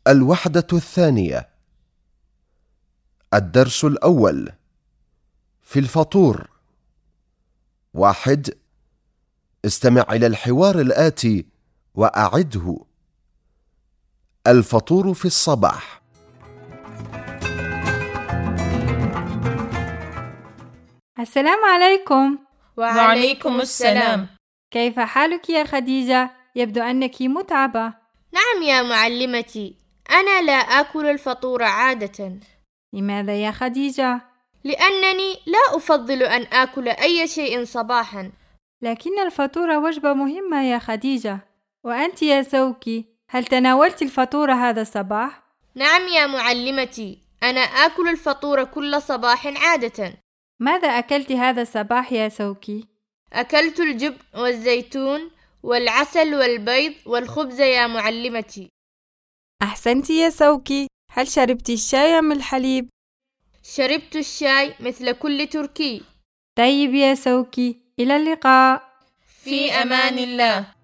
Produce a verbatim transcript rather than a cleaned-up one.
الوحدة الثانية. الدرس الأول في الفطور. واحد. استمع إلى الحوار الآتي وأعده. الفطور في الصباح. السلام عليكم. وعليكم السلام. كيف حالك يا خديجة؟ يبدو أنك متعبة. نعم يا معلمتي، أنا لا آكل الفطور عادة. لماذا يا خديجة؟ لأنني لا أفضل أن آكل أي شيء صباحا. لكن الفطور وجبة مهمة يا خديجة. وأنت يا سوكي، هل تناولت الفطور هذا الصباح؟ نعم يا معلمتي، أنا آكل الفطور كل صباح عادة. ماذا أكلت هذا الصباح يا سوكي؟ أكلت الجبن والزيتون والعسل والبيض والخبز يا معلمتي. أحسنت يا سوكي. هل شربت الشاي أم الحليب؟ شربت الشاي مثل كل تركي. طيب يا سوكي، إلى اللقاء. في أمان الله.